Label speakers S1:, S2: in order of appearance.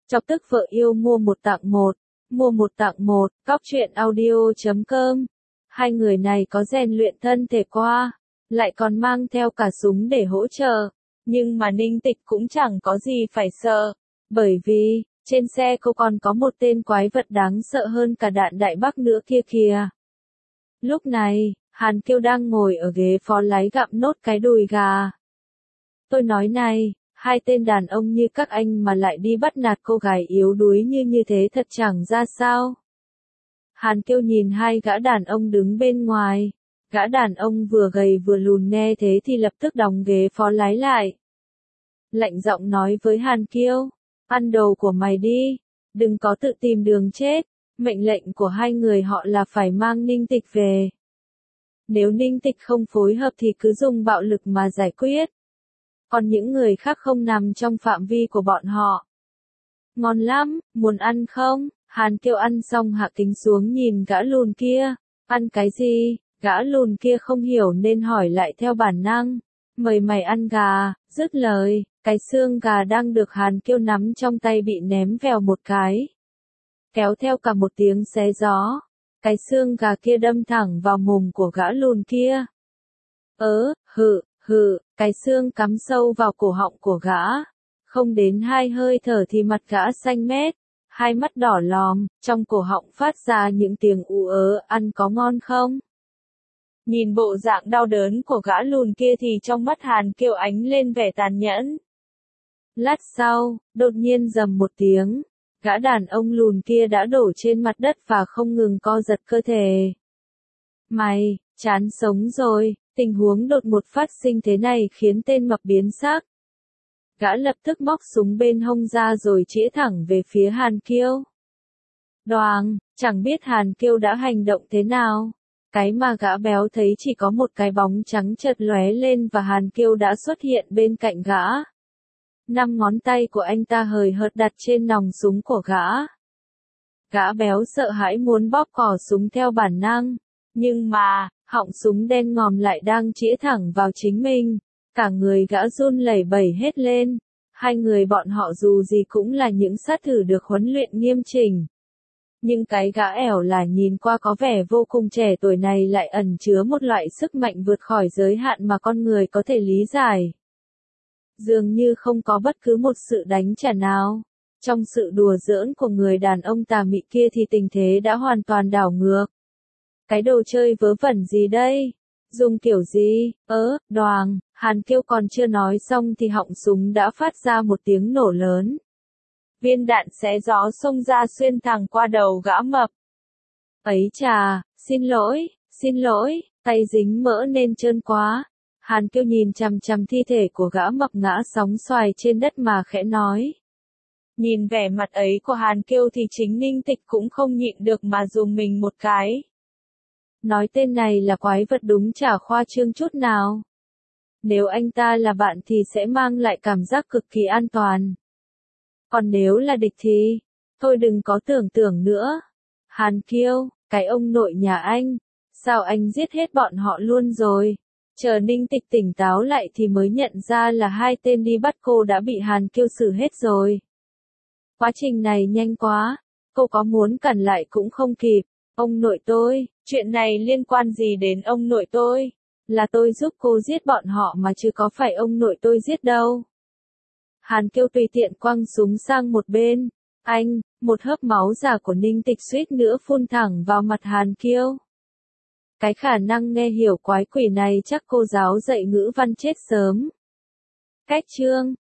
S1: Chọc tức vợ yêu mua một tặng một. Mua một tặng một, cóc.audio.com. Hai người này có rèn luyện thân thể qua, lại còn mang theo cả súng để hỗ trợ. Nhưng mà Ninh Tịch cũng chẳng có gì phải sợ. Bởi vì, trên xe cô còn có một tên quái vật đáng sợ hơn cả đạn đại bác nữa kia kìa. Lúc này, Hàn Kiêu đang ngồi ở ghế phó lái gặm nốt cái đùi gà. Tôi nói này, hai tên đàn ông như các anh mà lại đi bắt nạt cô gái yếu đuối như thế thật chẳng ra sao. Hàn Kiêu nhìn hai gã đàn ông đứng bên ngoài. Gã đàn ông vừa gầy vừa lùn nghe thế thì lập tức đóng ghế phó lái lại. Lạnh giọng nói với Hàn Kiêu, ăn đồ của mày đi, đừng có tự tìm đường chết. Mệnh lệnh của hai người họ là phải mang Ninh Tịch về. Nếu Ninh Tịch không phối hợp thì cứ dùng bạo lực mà giải quyết. Còn những người khác không nằm trong phạm vi của bọn họ. Ngon lắm, muốn ăn không? Hàn Kiêu ăn xong hạ kính xuống nhìn gã lùn kia. Ăn cái gì? Gã lùn kia không hiểu nên hỏi lại theo bản năng. Mời mày ăn gà. Dứt lời, cái xương gà đang được Hàn Kiêu nắm trong tay bị ném vèo một cái. Kéo theo cả một tiếng xé gió. Cái xương gà kia đâm thẳng vào mồm của gã lùn kia. Cái xương cắm sâu vào cổ họng của gã. Không đến 2 hơi thở thì mặt gã xanh mét, hai mắt đỏ lòm, trong cổ họng phát ra những tiếng ú ớ, ăn có ngon không? Nhìn bộ dạng đau đớn của gã lùn kia thì trong mắt Hàn Kiêu ánh lên vẻ tàn nhẫn. Lát sau, đột nhiên rầm một tiếng, gã đàn ông lùn kia đã đổ trên mặt đất và không ngừng co giật cơ thể. Mày, chán sống rồi, tình huống đột ngột phát sinh thế này khiến tên mập biến sắc. Gã lập tức móc súng bên hông ra rồi chĩa thẳng về phía Hàn Kiêu. Đoàng, chẳng biết Hàn Kiêu đã hành động thế nào. Cái mà gã béo thấy chỉ có một cái bóng trắng chợt lóe lên và Hàn Kiêu đã xuất hiện bên cạnh gã. 5 ngón tay của anh ta hời hợt đặt trên nòng súng của gã. Gã béo sợ hãi muốn bóp cò súng theo bản năng. Nhưng mà, họng súng đen ngòm lại đang chĩa thẳng vào chính mình. Cả người gã run lẩy bẩy hết lên. Hai người bọn họ dù gì cũng là những sát thủ được huấn luyện nghiêm chỉnh. Nhưng cái gã ẻo là nhìn qua có vẻ vô cùng trẻ tuổi này lại ẩn chứa một loại sức mạnh vượt khỏi giới hạn mà con người có thể lý giải. Dường như không có bất cứ một sự đánh trả nào. Trong sự đùa giỡn của người đàn ông tà mị kia thì tình thế đã hoàn toàn đảo ngược. Cái đồ chơi vớ vẩn gì đây? Dùng kiểu gì? Đoàng, Hàn Kiêu còn chưa nói xong thì họng súng đã phát ra một tiếng nổ lớn. Viên đạn xé gió xông ra xuyên thẳng qua đầu gã mập. Ấy chà, xin lỗi, tay dính mỡ nên trơn quá. Hàn Kiêu nhìn chằm chằm thi thể của gã mập ngã sóng xoài trên đất mà khẽ nói. Nhìn vẻ mặt ấy của Hàn Kiêu thì chính Ninh Tịch cũng không nhịn được mà giùng mình một cái. Nói tên này là quái vật đúng chả khoa trương chút nào. Nếu anh ta là bạn thì sẽ mang lại cảm giác cực kỳ an toàn. Còn nếu là địch thì, thôi đừng có tưởng tượng nữa. Hàn Kiêu, cái ông nội nhà anh, sao anh giết hết bọn họ luôn rồi? Chờ Ninh Tịch tỉnh táo lại thì mới nhận ra là hai tên đi bắt cô đã bị Hàn Kiêu xử hết rồi. Quá trình này nhanh quá, cô có muốn cản lại cũng không kịp. Ông nội tôi, chuyện này liên quan gì đến ông nội tôi? Là tôi giúp cô giết bọn họ mà chứ có phải ông nội tôi giết đâu. Hàn Kiêu tùy tiện quăng súng sang một bên. Anh, một hớp máu giả của Ninh Tịch suýt nữa phun thẳng vào mặt Hàn Kiêu. Cái khả năng nghe hiểu quái quỷ này chắc cô giáo dạy ngữ văn chết sớm. Cách chương